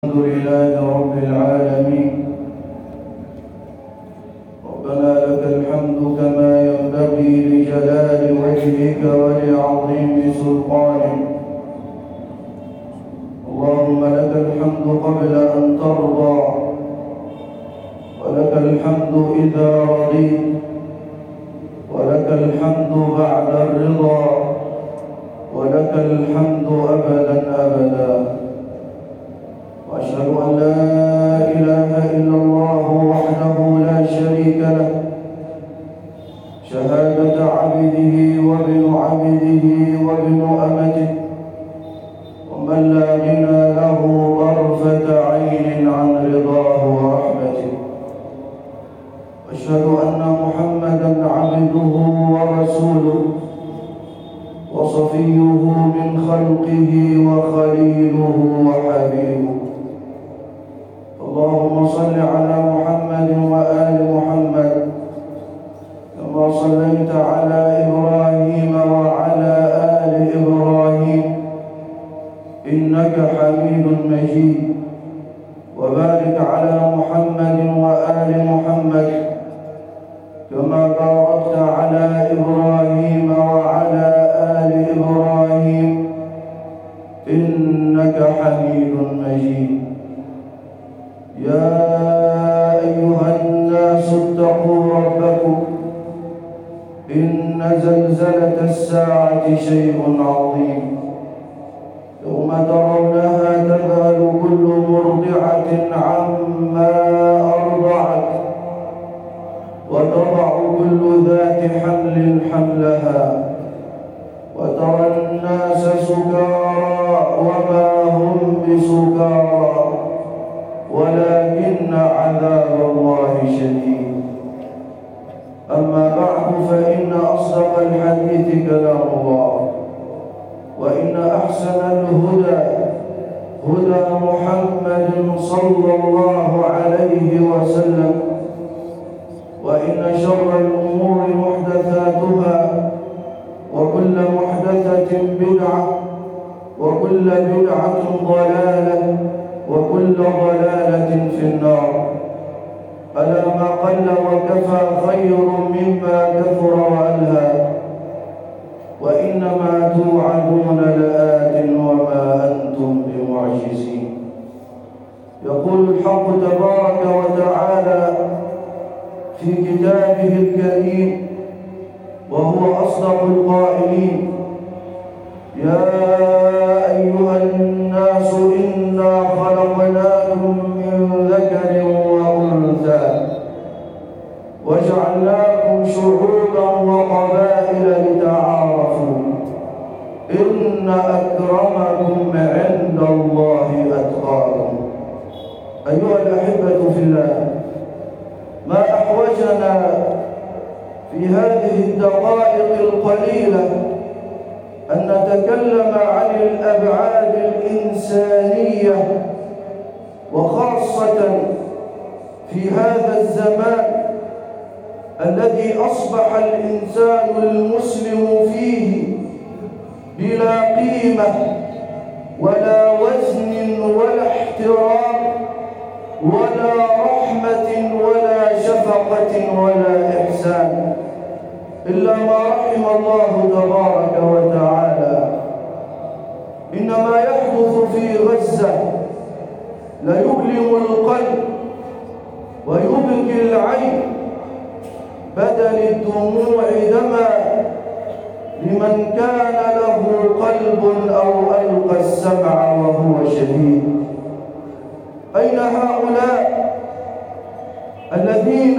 الحمد لله رب العالمين. ربنا لك الحمد كما ينبغي لجلال وجهك ولعظيم سلطانك. اللهم لك الحمد قبل أن ترضى، ولك الحمد إذا رضيت، ولك الحمد بعد الرضا، ولك الحمد أبدا أبدا. وأشهد أن لا إله إلا الله وحده لا شريك له، شهادة عبده وابن عبده وابن أمته، ومن لا غنى له طرفة عين عن رضاه ورحمته. وأشهد أن محمدًا عبده ورسوله، وصفيه من خلقه وخليله وحبيبه. اللهم صل على محمد وآل محمد كما صليت على إبراهيم وعلى آل إبراهيم إنك حميد مجيد. وبارك على محمد وآل محمد كما باركت على إبراهيم وعلى آل إبراهيم إنك حميد مجيد. يا أيها الناس اتقوا ربكم، إن زلزلة الساعة شيء عظيم. يوم ترونها تذهل كل مرضعة عما أرضعت، وتضع كل ذات حمل حملها، وترى الناس سكارى وما هم بسكارى ولكن عذاب الله شديد. أما بعد، فإن أصدق الحديث كلام الله، وإن أحسن الهدى هدى محمد صلى الله عليه وسلم، وإن شر الأمور محدثاتها، وكل محدثة بدعة، وكل بدعة ضلالة، وكل ضلالة في النار. ألا ما قل وكفى خير مما كثر وألهى، وإنما توعدون لآت وما أنتم بمعجزين. يقول الحق تبارك وتعالى في كتابه الكريم وهو أصدق القائلين: يا أيها الناس إنا خلقناكم من ذكر وأنثى وجعلناكم شعوبا وقبائل لتعارفوا إن أكرمكم عند الله أتقاكم. أيها الأحبة في الله، ما أحوجنا في هذه الدقائق القليلة أن نتكلم عن الأبعاد الإنسانية، وخاصة في هذا الزمان الذي أصبح الإنسان المسلم فيه بلا قيمة ولا وزن ولا احترام ولا رحمة ولا شفقة ولا إحسان، إلا ما رحم الله تبارك وتعالى. إن ما يحدث في غزة ليؤلم القلب ويبكي العين بدل الدموع دما لمن كان له قلب أو ألقى السمع وهو شهيد. أين هؤلاء الذين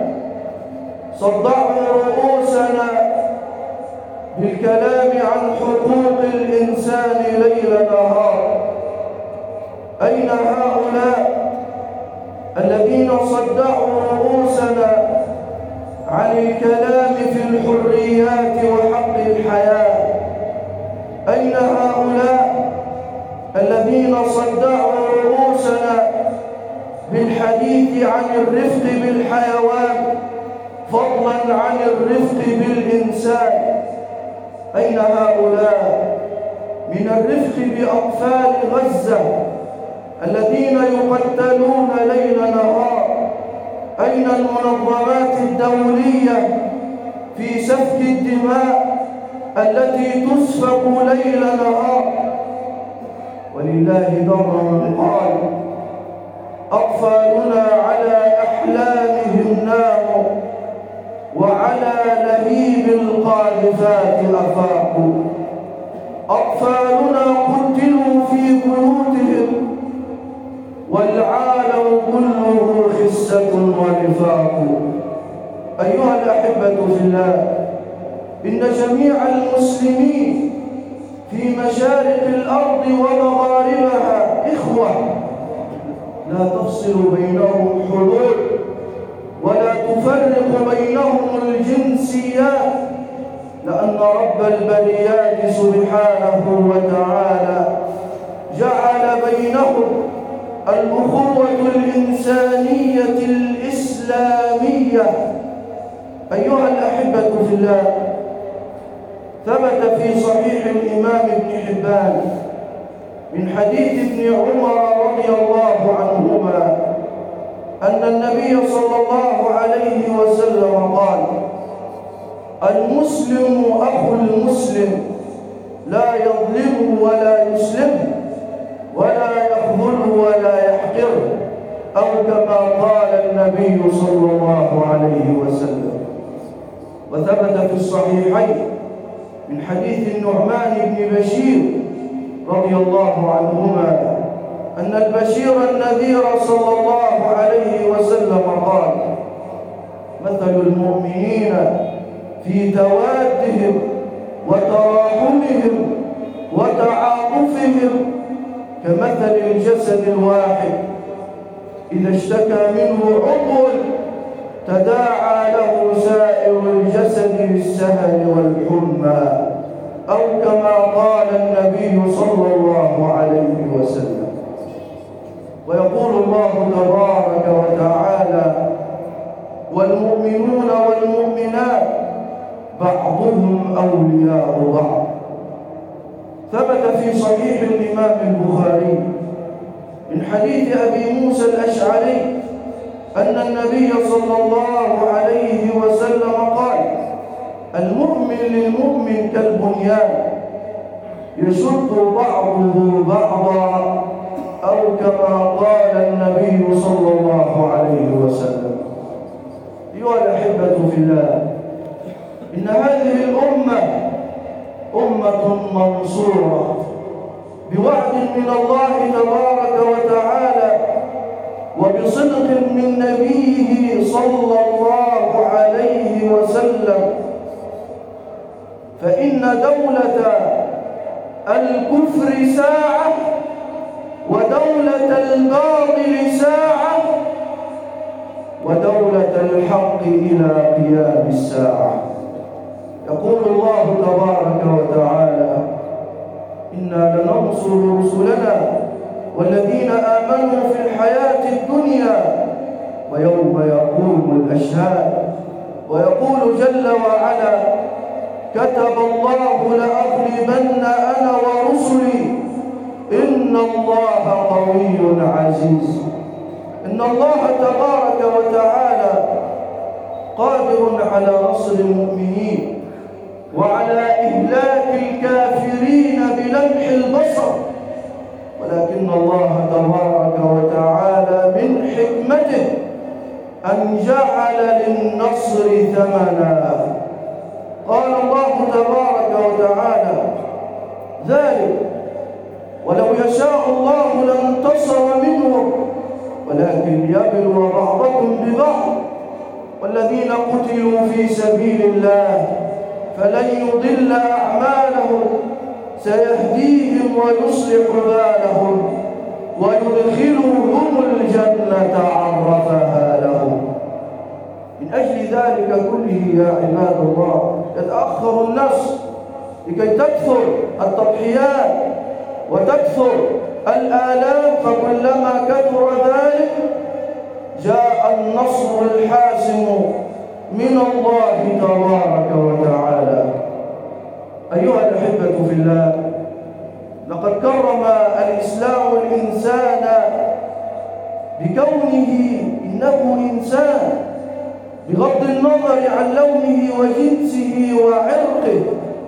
صدعوا رؤوسنا بالكلام عن حقوق الإنسان ليل نهار؟ أين هؤلاء الذين صدعوا رؤوسنا عن الكلام في الحريات وحق الحياة؟ أين هؤلاء الذين صدعوا رؤوسنا بالحديث عن الرفق بالحيوان فضلا عن الرفق بالإنسان؟ أين هؤلاء من الرفق بأطفال غزة الذين يقتلون ليل نهار. أين المنظمات الدولية في سفك الدماء التي تسفك ليل نهار؟ ولله در من قال: أطفالنا على أحلامهم ناموا وعلى لهيب القاذفات أفاقوا. أطفالنا قتلوا في بيوتهم والعالم كله خسة ونفاق. أيها الأحبة في الله، إن جميع المسلمين في مشارق الأرض ومغاربها إخوة، لا تفصل بينهم حدود ولا تفرق بينهم الجنسيات، لأن رب البريات سبحانه وتعالى جعل بينهم الأخوة الإنسانية الإسلامية. أيها الأحبة في الله، ثبت في صحيح الإمام ابن حبان من حديث ابن عمر رضي الله عنهما أن النبي صلى الله عليه وسلم قال: المسلم أخو المسلم، لا يظلم ولا يسلم ولا يخذل ولا يحقر، أو كما قال النبي صلى الله عليه وسلم. وثبت في الصحيحين من حديث النعمان بن بشير رضي الله عنهما أن البشير النذير صلى الله عليه وسلم قال: مثل المؤمنين في توادهم وتراحمهم وتعاطفهم كمثل الجسد الواحد إذا اشتكى منه عضو تداعى له سائر الجسد بالسهر والحمى، أو كما قال النبي صلى الله عليه وسلم. ويقول الله تبارك وتعالى: والمؤمنون والمؤمنات بعضهم أولياء بعض. ثبت في صحيح الإمام البخاري من حديث أبي موسى الأشعري أن النبي صلى الله عليه وسلم قال: المؤمن للمؤمن كالبنيان يشد بعضه بعضا، أو كما قال النبي صلى الله عليه وسلم. أيها الأحبة في الله، إن هذه الأمة أمة منصورة بوعد من الله تبارك وتعالى وبصدق من نبيه صلى الله عليه وسلم. فإن دولة الكفر ساعة ودولة الباطل ساعة ودولة الحق إلى قيام الساعة. يقول الله تبارك وتعالى: إنا لننصر رسلنا والذين آمنوا في الحياة الدنيا ويوم يقوم الأشهاد. ويقول جل وعلا: كتب الله لأغلبن أنا ورسلي إن الله قوي عزيز. إن الله تبارك وتعالى قادر على نصر المؤمنين وعلى إهلاك الكافرين بلمح البصر، ولكن الله تبارك وتعالى من حكمته أن جعل للنصر ثمنا. قال الله تبارك وتعالى: ذلك ولو يشاء الله لانتصر منهم ولكن ليبلو بعضكم ببعض والذين قتلوا في سبيل الله فلن يضل أعمالهم سيهديهم ويصلح بالهم ويدخلهم الجنة عرفها لهم. من أجل ذلك كله يا عباد الله يتأخر النصر لكي تكثر التضحيات وتكثر الآلام، فكلما كثر ذلك جاء النصر الحاسم من الله تبارك وتعالى. أيها الأحبة في الله، لقد كرم الإسلام الإنسان بكونه إنه إنسان، بغض النظر عن لونه وجنسه وعرقه،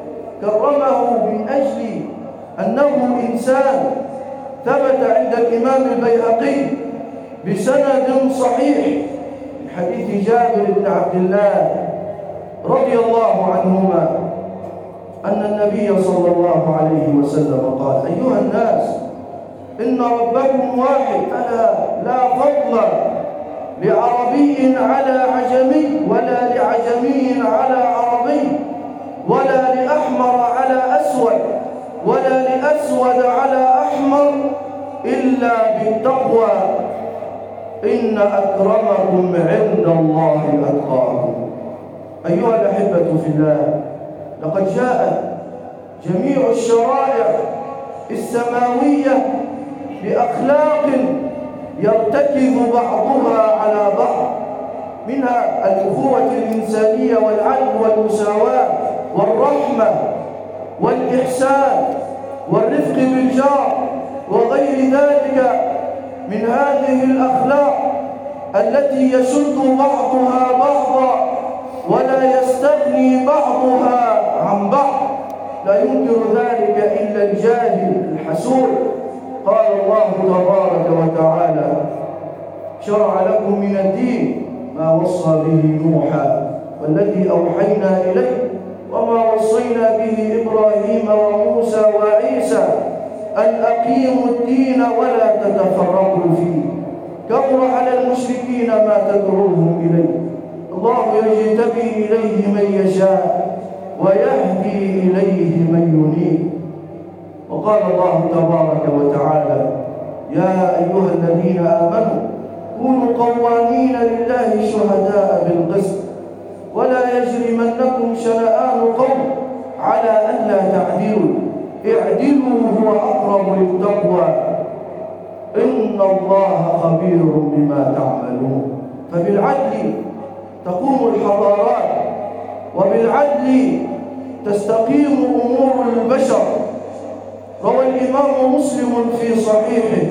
كرمه من أجل أنه إنسان. ثبت عند الإمام البيهقي بسند صحيح من حديث جابر بن عبد الله رضي الله عنهما أن النبي صلى الله عليه وسلم قال: أيها الناس، إن ربكم واحد، ألا لا فضل لعربي على عجمي، ولا لعجمي على عربي، ولا لأحمر على أسود، ولا لأسود على أحمر، إلا بالتقوى، إن أكرمكم عند الله أتقاكم. أيها الأحبة في الله، لقد جاءت جميع الشرائع السماوية بأخلاق يرتكز بعضها على بعض، منها الأخوة الإنسانية والعدل والمساواة والرحمة والإحسان والرفق بالجار وغير ذلك من هذه الأخلاق التي يشد بعضها بعضا ولا يستغني بعضها عن بعض. لا ينكر ذلك إلا الجاهل الحسود. قال الله تبارك وتعالى: شرع لكم من الدين ما وصى به نوحا والذي أوحينا إليه وما وصينا به إبراهيم وموسى وعيسى أن أقيموا الدين ولا تتفرقوا فيه، كبر على المشركين ما تدعوهم إليه، الله يجتبي إليه من يشاء ويهدي إليه من ينيب. وقال الله تبارك وتعالى: يا أيها الذين آمنوا كونوا قوامين لله شهداء بالقسط ولا يجرمنكم شنآن قوم على ألا تعدلوا اعدلوا هو أقرب للتقوى إن الله خبير بما تعملون. فبالعدل تقوم الحضارات، وبالعدل تستقيم أمور البشر. روى الإمام مسلم في صحيحه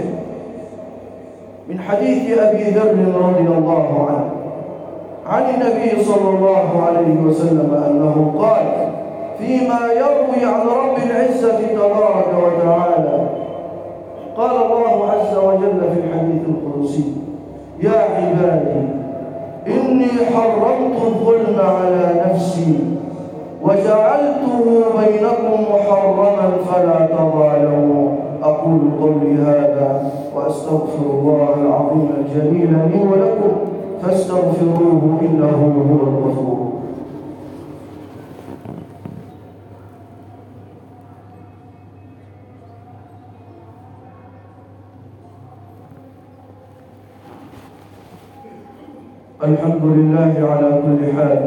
من حديث أبي ذر رضي الله عنه عن النبي صلى الله عليه وسلم أنه قال فيما يروي عن رب العزة تبارك وتعالى: قال الله عز وجل في الحديث القدسي: يا عبادي إني حرمت الظلم على نفسي وجعلته بينكم محرما فلا تظالموا. أقول قولي هذا وأستغفر الله العظيم الجليل لي ولكم فاستغفروه إنه هو الغفور. الحمد لله على كل حال،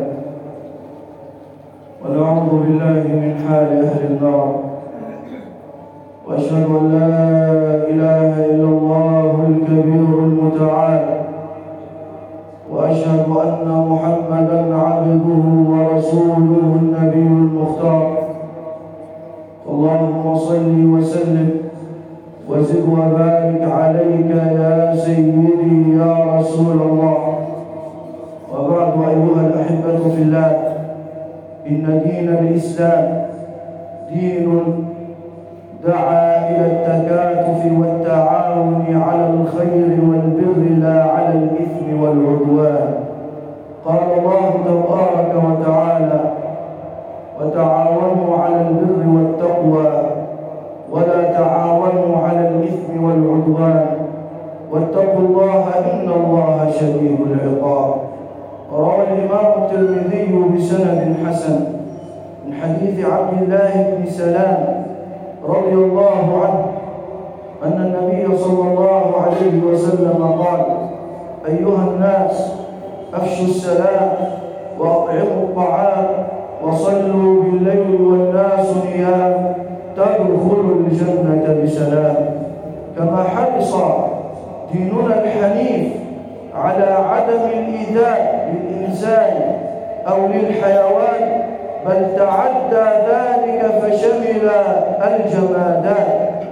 ونعوذ بالله من حال أهل النار، وأشهد أن لا إله إلا الله الكبير المتعال، وأشهد أن محمدًا عبده ورسوله النبي المختار. اللهم صل وسلم وزد وبارك عليك يا سيدي يا رسول الله. وبعد، أيها الأحبة في الله، إن دين الإسلام دين دعا إلى التكاتف والتعاون على الخير والبر لا على الإثم والعدوان. قال الله تبارك وتعالى: وتعاونوا على البر والتقوى ولا تعاونوا على الإثم والعدوان واتقوا الله إن الله شديد العقاب. روى الإمام الترمذي بسند حسن من حديث عبد الله بن سلام رضي الله عنه أن النبي صلى الله عليه وسلم قال: أيها الناس، أفشوا السلام وأطعموا الطعام وصلوا بالليل والناس نيام تدخلوا الجنة بسلام. كما حرص ديننا الحنيف على عدم الإيذاء للإنسان أو للحيوان، بل تعدى ذلك فشمل الجمادات.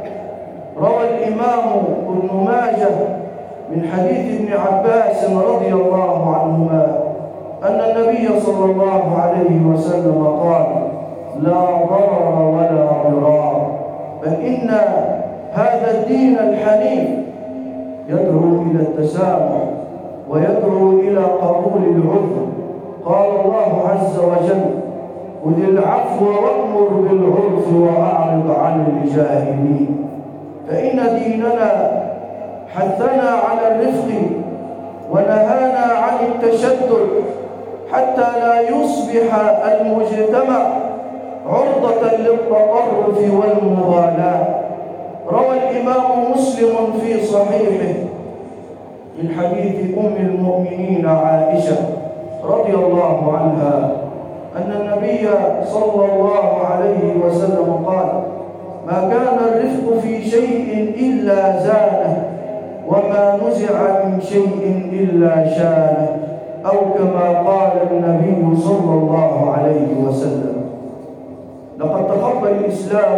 الإمام ابن ماجه من حديث ابن عباس رضي الله عنهما أن النبي صلى الله عليه وسلم قال: لا ضرر ولا ضرار، بل إن هذا الدين الحنيف يدعو إلى التسامح ويدعو إلى قبول العذر. قال الله عز وجل: خذ العفو وأمر بالعرف وأعرض عن الجاهلين. فإن ديننا حثنا على الرفق ونهانا عن التشدد حتى لا يصبح المجتمع عرضة للتطرف والمغالاة. روى الإمام مسلم في صحيحه من حديث أم المؤمنين عائشة رضي الله عنها أن النبي صلى الله عليه وسلم قال: ما كان الرفق في شيء إلا زانه، وما نزع من شيء إلا شانه، أو كما قال النبي صلى الله عليه وسلم. لقد تقبل الإسلام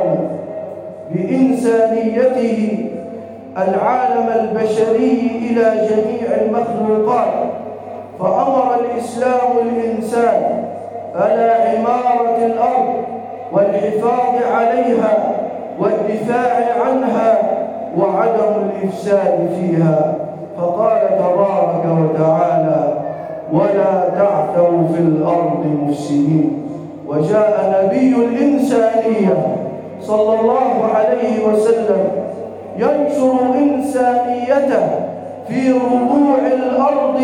بإنسانيته العالم البشري إلى جميع المخلوقات، فأمر الإسلام الإنسان على عمارة الأرض والحفاظ عليها والدفاع عنها وعدم الإفساد فيها، فقال تبارك وتعالى: ولا تعثوا في الأرض مفسدين. وجاء نبي الإنسانية صلى الله عليه وسلم ينشر إنسانيته في ربوع الأرض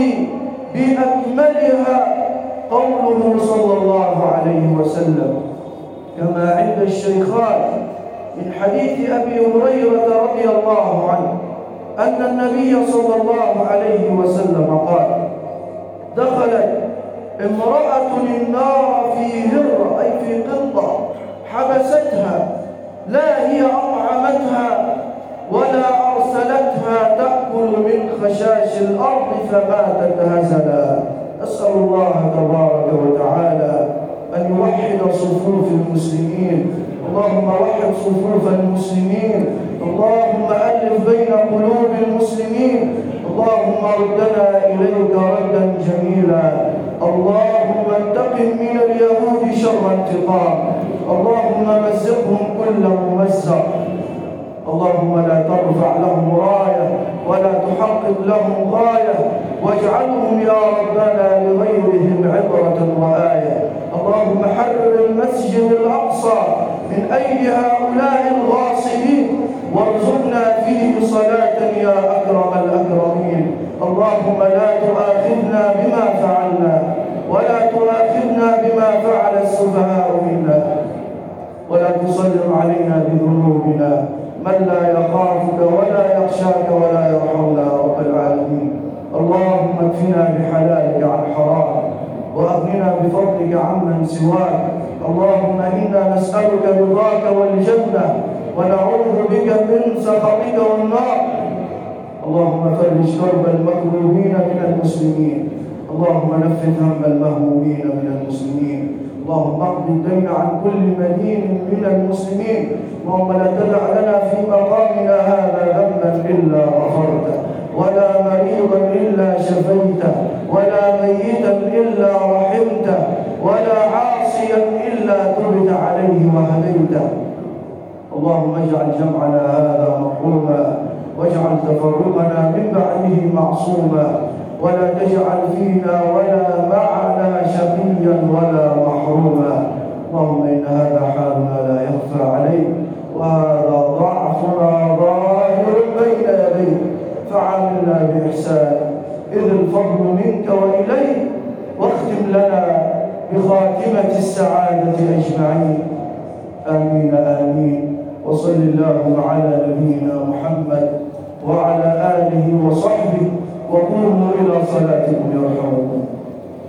بأكملها. قوله صلى الله عليه وسلم كما عند الشيخان من حديث أبي هريرة رضي الله عنه أن النبي صلى الله عليه وسلم قال: دخلت امرأة النار في هرة، أي في قطة حبستها، لا هي أطعمتها ولا أرسلتها تأكل من خشاش الأرض فماتت هزلا. أسأل الله تبارك وتعالى أن يوحد صفوف المسلمين. اللهم وحد صفوف المسلمين، اللهم ألف بين قلوب المسلمين، اللهم ردنا إليك ردا جميلا، اللهم انتقم من اليهود شر انتقام، اللهم مزقهم كل ممزق، اللهم لا ترفع لهم راية ولا تحقق لهم غاية، واجعلهم يا ربنا لغيرهم عبرة وآية. اللهم حرر المسجد الأقصى من أيدي هؤلاء الغاصبين، وارزقنا فيه صلاة يا أكرم الأكرمين. اللهم لا تؤاخذنا بما فعلنا ولا تؤاخذنا بما فعل السفهاء منا، ولا تسلط علينا بذنوبنا من لا يخافك ولا يخشاك ولا يرحمنا يا رب العالمين. اللهم اكفنا بحلالك عن حرام وأغننا بفضلك عمن سواك. اللهم إنا نسألك رضاك والجنة ونعوذ بك من سخطك والنار. اللهم فرج كرب المكروبين من المسلمين، اللهم نفذ هم المهمومين من المسلمين، اللهم اقض الدين عن كل مدين من المسلمين. اللهم لا تدع لنا في مقامنا هذا ذنبا إلا غفرته، ولا مريضا إلا شفيته، ولا ميتا إلا رحمته، ولا عاصيا إلا تبت عليه وهديته. اللهم اجعل جمعنا هذا مرحوما، واجعل تفرقنا من بعده معصوما، ولا تجعل فينا ولا معنا شقيا ولا محروما. اللهم إن هذا حالنا لا يخفى عليك، وهذا ضعفنا ظاهر بين يديك، فعاملنا بإحسان إذ الفضل منك وإليك، واختم لنا بخاتمة السعادة أجمعين. آمين آمين. وصل اللهم على نبينا محمد وعلى آله وصحبه، وقوموا إلى صلاتكم يرحمكم.